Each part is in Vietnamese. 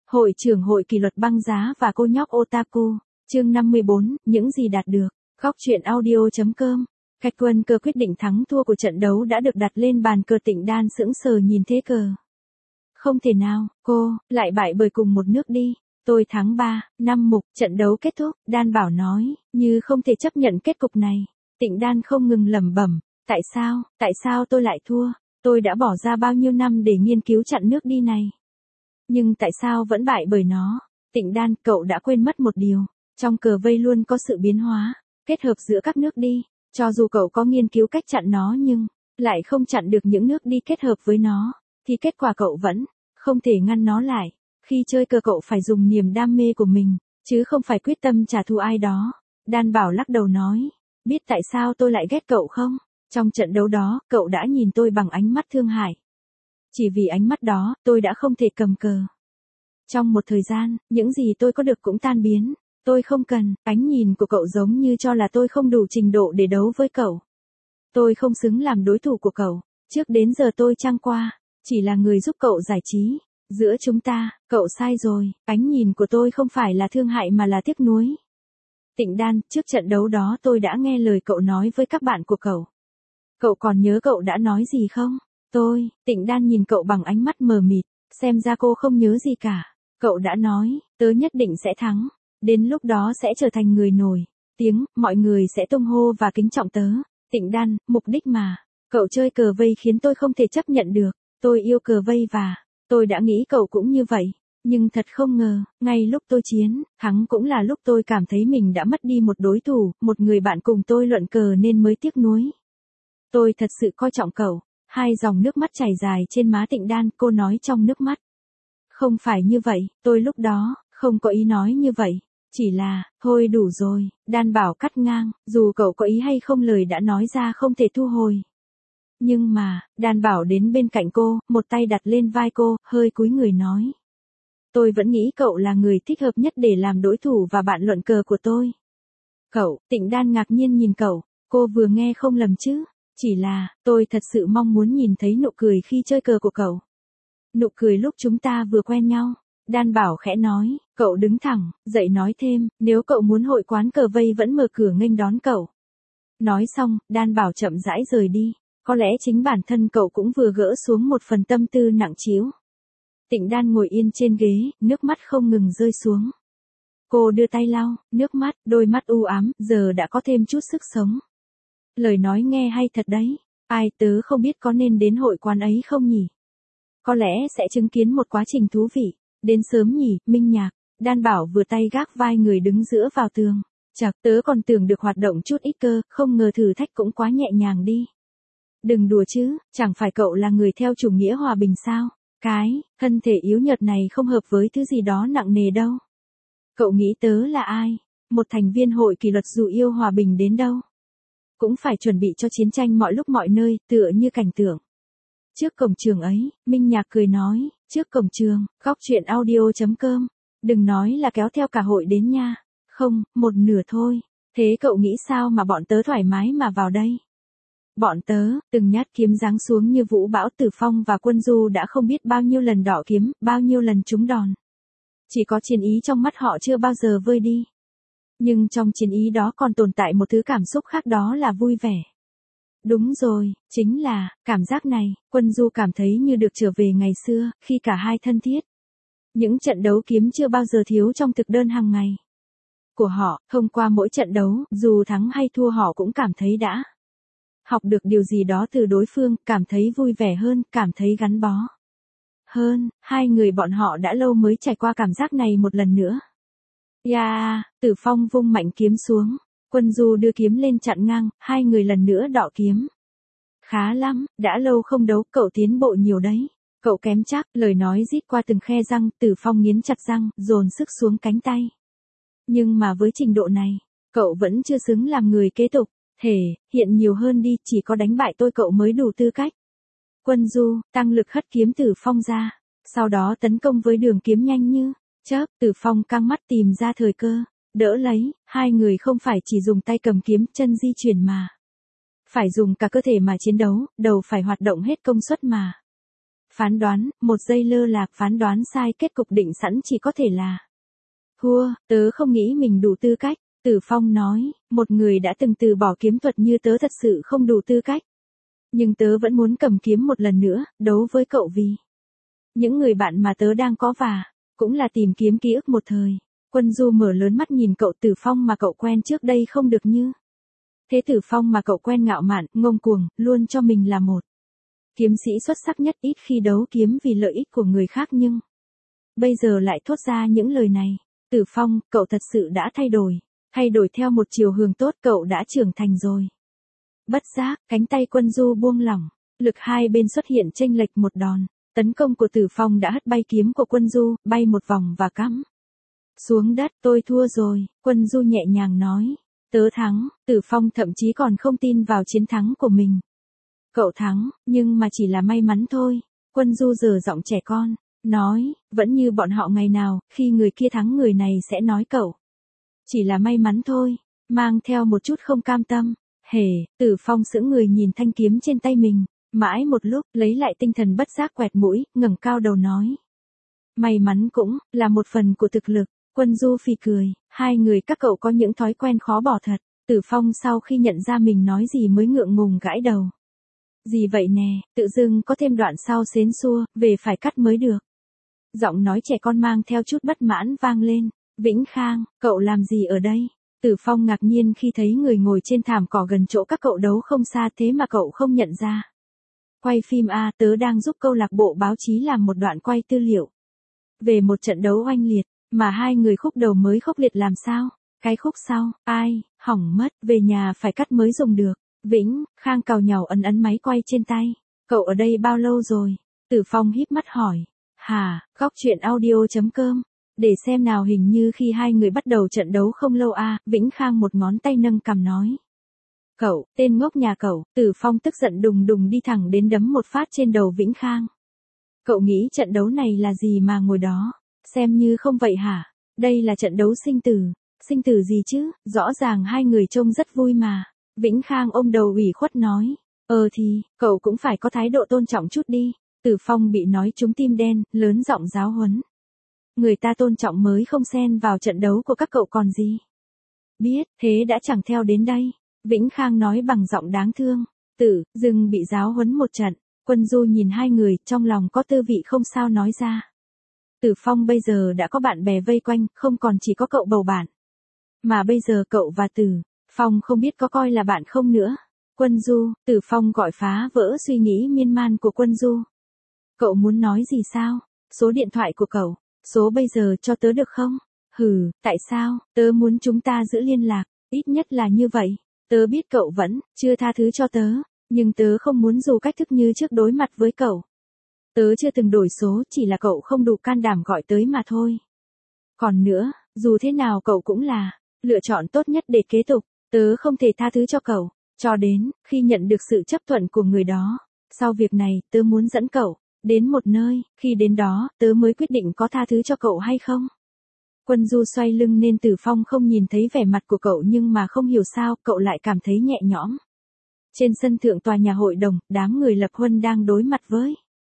Hội trưởng hội kỷ luật băng giá và cô nhóc otaku, chương 54, những gì đạt được. Góc truyện audio.com. Cách quân cờ quyết định thắng thua của trận đấu đã được đặt lên bàn cờ. Tịnh Đan sững sờ nhìn thế cờ. Không thể nào, cô, lại bại bởi cùng một nước đi. Tôi thắng 3-5 trận đấu kết thúc, Đan Bảo nói, như không thể chấp nhận kết cục này. Tịnh Đan không ngừng lẩm bẩm, tại sao tôi lại thua? Tôi đã bỏ ra bao nhiêu năm để nghiên cứu chặn nước đi này. Nhưng tại sao vẫn bại bởi nó? Tịnh Đan, cậu đã quên mất một điều. Trong cờ vây luôn có sự biến hóa, kết hợp giữa các nước đi. Cho dù cậu có nghiên cứu cách chặn nó nhưng lại không chặn được những nước đi kết hợp với nó, thì kết quả cậu vẫn không thể ngăn nó lại. Khi chơi cờ cậu phải dùng niềm đam mê của mình, chứ không phải quyết tâm trả thù ai đó. Đan Bảo lắc đầu nói, biết tại sao tôi lại ghét cậu không? Trong trận đấu đó, cậu đã nhìn tôi bằng ánh mắt thương hại. Chỉ vì ánh mắt đó, tôi đã không thể cầm cờ. Trong một thời gian, những gì tôi có được cũng tan biến. Tôi không cần, ánh nhìn của cậu giống như cho là tôi không đủ trình độ để đấu với cậu. Tôi không xứng làm đối thủ của cậu. Trước đến giờ tôi chẳng qua chỉ là người giúp cậu giải trí. Giữa chúng ta, cậu sai rồi, ánh nhìn của tôi không phải là thương hại mà là tiếc nuối. Tịnh Đan, trước trận đấu đó tôi đã nghe lời cậu nói với các bạn của cậu. Cậu còn nhớ cậu đã nói gì không? Tịnh Đan nhìn cậu bằng ánh mắt mờ mịt, xem ra cô không nhớ gì cả. Cậu đã nói, tớ nhất định sẽ thắng. Đến lúc đó sẽ trở thành người nổi tiếng, mọi người sẽ tung hô và kính trọng tớ. Tịnh Đan, mục đích mà. Cậu chơi cờ vây khiến tôi không thể chấp nhận được. Tôi yêu cờ vây và tôi đã nghĩ cậu cũng như vậy. Nhưng thật không ngờ, ngay lúc tôi chiến, thắng cũng là lúc tôi cảm thấy mình đã mất đi một đối thủ, một người bạn cùng tôi luận cờ nên mới tiếc nuối. Tôi thật sự coi trọng cậu. Hai dòng nước mắt chảy dài trên má Tịnh Đan, cô nói trong nước mắt. Không phải như vậy, tôi lúc đó không có ý nói như vậy. Chỉ là, thôi đủ rồi, Đan Bảo cắt ngang, dù cậu có ý hay không lời đã nói ra không thể thu hồi. Nhưng mà, Đan Bảo đến bên cạnh cô, một tay đặt lên vai cô, hơi cúi người nói. Tôi vẫn nghĩ cậu là người thích hợp nhất để làm đối thủ và bạn luận cờ của tôi. Cậu, Tịnh Đan ngạc nhiên nhìn cậu, cô vừa nghe không lầm chứ. Chỉ là, tôi thật sự mong muốn nhìn thấy nụ cười khi chơi cờ của cậu. Nụ cười lúc chúng ta vừa quen nhau. Đan Bảo khẽ nói, cậu đứng thẳng, dậy nói thêm, nếu cậu muốn hội quán cờ vây vẫn mở cửa nghênh đón cậu. Nói xong, Đan Bảo chậm rãi rời đi. Có lẽ chính bản thân cậu cũng vừa gỡ xuống một phần tâm tư nặng trĩu. Tịnh Đan ngồi yên trên ghế, nước mắt không ngừng rơi xuống. Cô đưa tay lau nước mắt, đôi mắt u ám, giờ đã có thêm chút sức sống. Lời nói nghe hay thật đấy. Ai, tớ không biết có nên đến hội quán ấy không nhỉ? Có lẽ sẽ chứng kiến một quá trình thú vị. Đến sớm nhỉ, Minh Nhạc. Đan Bảo vừa tay gác vai người đứng giữa vào tường. Chật, tớ còn tưởng được hoạt động chút ít cơ, không ngờ thử thách cũng quá nhẹ nhàng đi. Đừng đùa chứ, chẳng phải cậu là người theo chủ nghĩa hòa bình sao? Cái thân thể yếu nhợt này không hợp với thứ gì đó nặng nề đâu. Cậu nghĩ tớ là ai? Một thành viên hội kỷ luật dù yêu hòa bình đến đâu cũng phải chuẩn bị cho chiến tranh mọi lúc mọi nơi, tựa như cảnh tượng. Trước cổng trường ấy, Minh Nhạc cười nói, trước cổng trường, góc truyện audio.com. Đừng nói là kéo theo cả hội đến nha. Không, một nửa thôi. Thế cậu nghĩ sao mà bọn tớ thoải mái mà vào đây? Bọn tớ, từng nhát kiếm giáng xuống như vũ bão. Tử Phong và Quân Du đã không biết bao nhiêu lần đỏ kiếm, bao nhiêu lần trúng đòn. Chỉ có chiến ý trong mắt họ chưa bao giờ vơi đi. Nhưng trong chiến ý đó còn tồn tại một thứ cảm xúc khác, đó là vui vẻ. Đúng rồi, chính là cảm giác này. Quân Du cảm thấy như được trở về ngày xưa, khi cả hai thân thiết. Những trận đấu kiếm chưa bao giờ thiếu trong thực đơn hàng ngày của họ. Thông qua mỗi trận đấu, dù thắng hay thua họ cũng cảm thấy đã học được điều gì đó từ đối phương, cảm thấy vui vẻ hơn, cảm thấy gắn bó hơn. Hai người bọn họ đã lâu mới trải qua cảm giác này một lần nữa. Tử Phong vung mạnh kiếm xuống. Quân Du đưa kiếm lên chặn ngang, hai người lần nữa đọ kiếm. Khá lắm, đã lâu không đấu, cậu tiến bộ nhiều đấy. Cậu kém chắc, lời nói rít qua từng khe răng. Tử Phong nghiến chặt răng, dồn sức xuống cánh tay. Nhưng mà với trình độ này, cậu vẫn chưa xứng làm người kế tục. Thể hiện nhiều hơn đi, chỉ có đánh bại tôi cậu mới đủ tư cách. Quân Du tăng lực hất kiếm Tử Phong ra, sau đó tấn công với đường kiếm nhanh như chớp. Tử Phong căng mắt tìm ra thời cơ, đỡ lấy. Hai người không phải chỉ dùng tay cầm kiếm, chân di chuyển mà phải dùng cả cơ thể mà chiến đấu, đầu phải hoạt động hết công suất mà Phán đoán, một giây lơ là, phán đoán sai, kết cục định sẵn chỉ có thể là thua, tớ không nghĩ mình đủ tư cách. Tử Phong nói, một người đã từng từ bỏ kiếm thuật như tớ thật sự không đủ tư cách. Nhưng tớ vẫn muốn cầm kiếm một lần nữa, đấu với cậu vì những người bạn mà tớ đang có và cũng là tìm kiếm ký ức một thời. Quân Du mở lớn mắt nhìn cậu. Tử Phong mà cậu quen trước đây không được như thế. Tử Phong mà cậu quen ngạo mạn, ngông cuồng, luôn cho mình là một kiếm sĩ xuất sắc nhất, ít khi đấu kiếm vì lợi ích của người khác nhưng bây giờ lại thốt ra những lời này. Tử Phong, cậu thật sự đã thay đổi theo một chiều hướng tốt, cậu đã trưởng thành rồi. Bất giác, cánh tay Quân Du buông lỏng, lực hai bên xuất hiện chênh lệch một đòn. Tấn công của Tử Phong đã hất bay kiếm của Quân Du, bay một vòng và cắm xuống đất. Tôi thua rồi, Quân Du nhẹ nhàng nói. Tớ thắng. Tử Phong thậm chí còn không tin vào chiến thắng của mình. Cậu thắng, nhưng mà chỉ là may mắn thôi. Quân Du giở giọng trẻ con, nói, vẫn như bọn họ ngày nào, khi người kia thắng người này sẽ nói cậu chỉ là may mắn thôi, mang theo một chút không cam tâm. Hề, Tử Phong sững người nhìn thanh kiếm trên tay mình, mãi một lúc, lấy lại tinh thần bất giác quẹt mũi, ngẩng cao đầu nói. May mắn cũng là một phần của thực lực. Quân Du phì cười, hai người các cậu có những thói quen khó bỏ thật. Tử Phong sau khi nhận ra mình nói gì mới ngượng ngùng gãi đầu. Gì vậy nè, tự dưng có thêm đoạn sau xến xua, về phải cắt mới được. Giọng nói trẻ con mang theo chút bất mãn vang lên. Vĩnh Khang, cậu làm gì ở đây? Tử Phong ngạc nhiên khi thấy người ngồi trên thảm cỏ gần chỗ các cậu đấu không xa, thế mà cậu không nhận ra. Quay phim à, tớ đang giúp câu lạc bộ báo chí làm một đoạn quay tư liệu về một trận đấu oanh liệt, mà hai người khúc đầu mới khốc liệt làm sao? Cái khúc sau, ai, hỏng mất, về nhà phải cắt mới dùng được. Vĩnh Khang càu nhàu ấn máy quay trên tay. Cậu ở đây bao lâu rồi? Tử Phong híp mắt hỏi. Hả, góc truyện audio.com. Để xem nào, hình như khi hai người bắt đầu trận đấu không lâu à, Vĩnh Khang một ngón tay nâng cằm nói. Cậu, tên ngốc nhà cậu. Tử Phong tức giận đùng đùng đi thẳng đến đấm một phát trên đầu Vĩnh Khang. Cậu nghĩ trận đấu này là gì mà ngồi đó xem như không vậy hả? Đây là trận đấu sinh tử. Sinh tử gì chứ, rõ ràng hai người trông rất vui mà. Vĩnh Khang ôm đầu ủy khuất nói. Thì, cậu cũng phải có thái độ tôn trọng chút đi. Tử Phong bị nói trúng tim đen, lớn giọng giáo huấn. Người ta tôn trọng mới không xen vào trận đấu của các cậu còn gì. Biết, thế đã chẳng theo đến đây. Vĩnh Khang nói bằng giọng đáng thương. Dừng bị giáo huấn một trận. Quân Du nhìn hai người, trong lòng có tư vị không sao nói ra. Tử Phong bây giờ đã có bạn bè vây quanh, không còn chỉ có cậu bầu bạn. Mà bây giờ cậu và Tử Phong không biết có coi là bạn không nữa. Quân Du, Tử Phong gọi phá vỡ suy nghĩ miên man của Quân Du. Cậu muốn nói gì sao? Số điện thoại của cậu, số bây giờ cho tớ được không? Hừ, tại sao? Tớ muốn chúng ta giữ liên lạc, ít nhất là như vậy. Tớ biết cậu vẫn chưa tha thứ cho tớ, nhưng tớ không muốn dù cách thức như trước đối mặt với cậu. Tớ chưa từng đổi số, chỉ là cậu không đủ can đảm gọi tới mà thôi. Còn nữa, dù thế nào cậu cũng là lựa chọn tốt nhất để kế tục. Tớ không thể tha thứ cho cậu, cho đến khi nhận được sự chấp thuận của người đó. Sau việc này, tớ muốn dẫn cậu đến một nơi, khi đến đó, tớ mới quyết định có tha thứ cho cậu hay không. Quân Du xoay lưng nên Tử Phong không nhìn thấy vẻ mặt của cậu, nhưng mà không hiểu sao, cậu lại cảm thấy nhẹ nhõm. Trên sân thượng tòa nhà hội đồng, đám người lập huân đang đối mặt với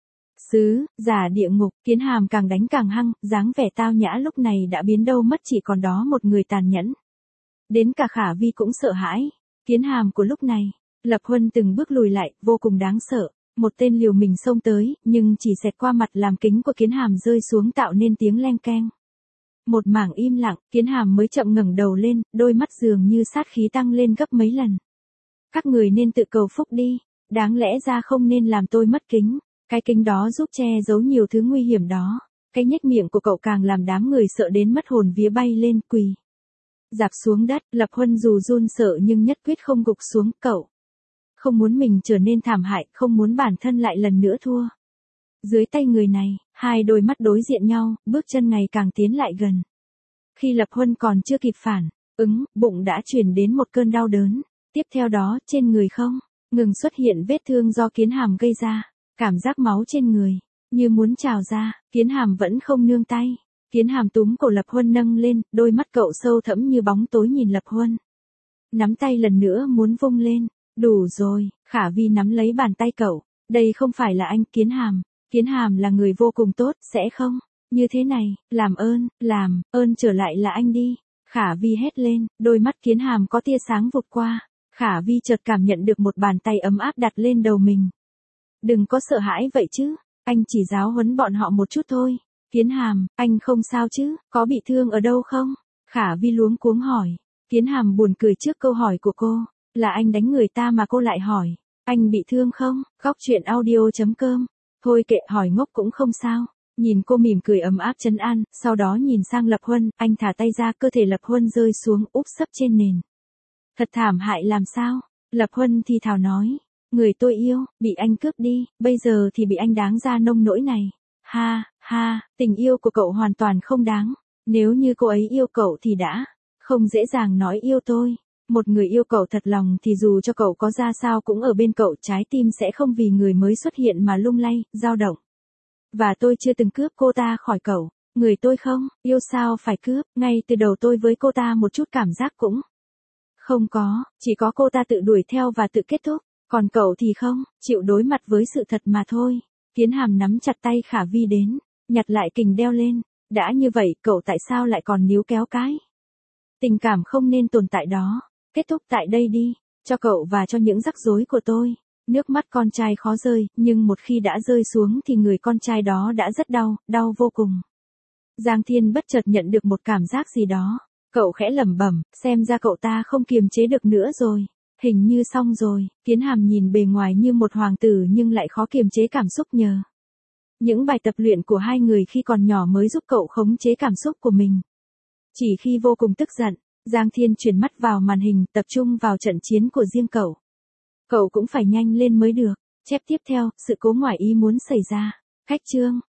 sứ giả địa ngục. Kiến Hàm càng đánh càng hăng, dáng vẻ tao nhã lúc này đã biến đâu mất, chỉ còn đó một người tàn nhẫn. Đến cả Khả Vi cũng sợ hãi. Kiến Hàm của lúc này, Lập Huân từng bước lùi lại, vô cùng đáng sợ. Một tên liều mình xông tới, nhưng chỉ xẹt qua mặt làm kính của Kiến Hàm rơi xuống tạo nên tiếng leng keng. Một mảng im lặng, Kiến Hàm mới chậm ngẩng đầu lên, đôi mắt dường như sát khí tăng lên gấp mấy lần. Các người nên tự cầu phúc đi, đáng lẽ ra không nên làm tôi mất kính. Cái kính đó giúp che giấu nhiều thứ nguy hiểm đó. Cái nhếch miệng của cậu càng làm đám người sợ đến mất hồn vía, bay lên quỳ rạp xuống đất. Lập Huân dù run sợ nhưng nhất quyết không gục xuống. Cậu không muốn mình trở nên thảm hại, không muốn bản thân lại lần nữa thua dưới tay người này. Hai đôi mắt đối diện nhau, bước chân ngày càng tiến lại gần. Khi Lập Huân còn chưa kịp phản ứng, bụng đã truyền đến một cơn đau đớn. Tiếp theo đó, trên người không ngừng xuất hiện vết thương do Kiến Hàm gây ra. Cảm giác máu trên người như muốn trào ra. Kiến Hàm vẫn không nương tay. Kiến Hàm túm cổ Lập Huân nâng lên, đôi mắt cậu sâu thẫm như bóng tối nhìn Lập Huân. Nắm tay lần nữa muốn vung lên. Đủ rồi. Khả Vi nắm lấy bàn tay cậu. Đây không phải là anh. Kiến Hàm Kiến Hàm là người vô cùng tốt, sẽ không? Như thế này, làm ơn trở lại là anh đi. Khả Vi hét lên, đôi mắt Kiến Hàm có tia sáng vụt qua. Khả Vi chợt cảm nhận được một bàn tay ấm áp đặt lên đầu mình. Đừng có sợ hãi vậy chứ, anh chỉ giáo huấn bọn họ một chút thôi. Kiến Hàm, anh không sao chứ, có bị thương ở đâu không? Khả Vi luống cuống hỏi. Kiến Hàm buồn cười trước câu hỏi của cô, là anh đánh người ta mà cô lại hỏi, anh bị thương không? Khóc chuyện audio.com. Thôi kệ, hỏi ngốc cũng không sao. Nhìn cô mỉm cười ấm áp trấn an, sau đó nhìn sang Lập Huân, anh thả tay ra, cơ thể Lập Huân rơi xuống, úp sấp trên nền. Thật thảm hại làm sao? Lập Huân thì thào nói, người tôi yêu, bị anh cướp đi, bây giờ thì bị anh đáng ra nông nỗi này. Ha, ha, tình yêu của cậu hoàn toàn không đáng. Nếu như cô ấy yêu cậu thì đã không dễ dàng nói yêu tôi. Một người yêu cậu thật lòng thì dù cho cậu có ra sao cũng ở bên cậu, trái tim sẽ không vì người mới xuất hiện mà lung lay, dao động. Và tôi chưa từng cướp cô ta khỏi cậu. Người tôi không yêu sao phải cướp, ngay từ đầu tôi với cô ta một chút cảm giác cũng không có, chỉ có cô ta tự đuổi theo và tự kết thúc. Còn cậu thì không, chịu đối mặt với sự thật mà thôi. Kiến Hàm nắm chặt tay Khả Vi đến, nhặt lại kình đeo lên. Đã như vậy, cậu tại sao lại còn níu kéo cái? Tình cảm không nên tồn tại đó. Kết thúc tại đây đi, cho cậu và cho những rắc rối của tôi. Nước mắt con trai khó rơi, nhưng một khi đã rơi xuống thì người con trai đó đã rất đau, đau vô cùng. Giang Thiên bất chợt nhận được một cảm giác gì đó. Cậu khẽ lẩm bẩm, xem ra cậu ta không kiềm chế được nữa rồi. Hình như xong rồi. Kiến Hàm nhìn bề ngoài như một hoàng tử nhưng lại khó kiềm chế cảm xúc nhờ những bài tập luyện của hai người khi còn nhỏ mới giúp cậu khống chế cảm xúc của mình. Chỉ khi vô cùng tức giận, Giang Thiên chuyển mắt vào màn hình, tập trung vào trận chiến của riêng cậu. Cậu cũng phải nhanh lên mới được. Chép tiếp theo, sự cố ngoài ý muốn xảy ra. Khách chương.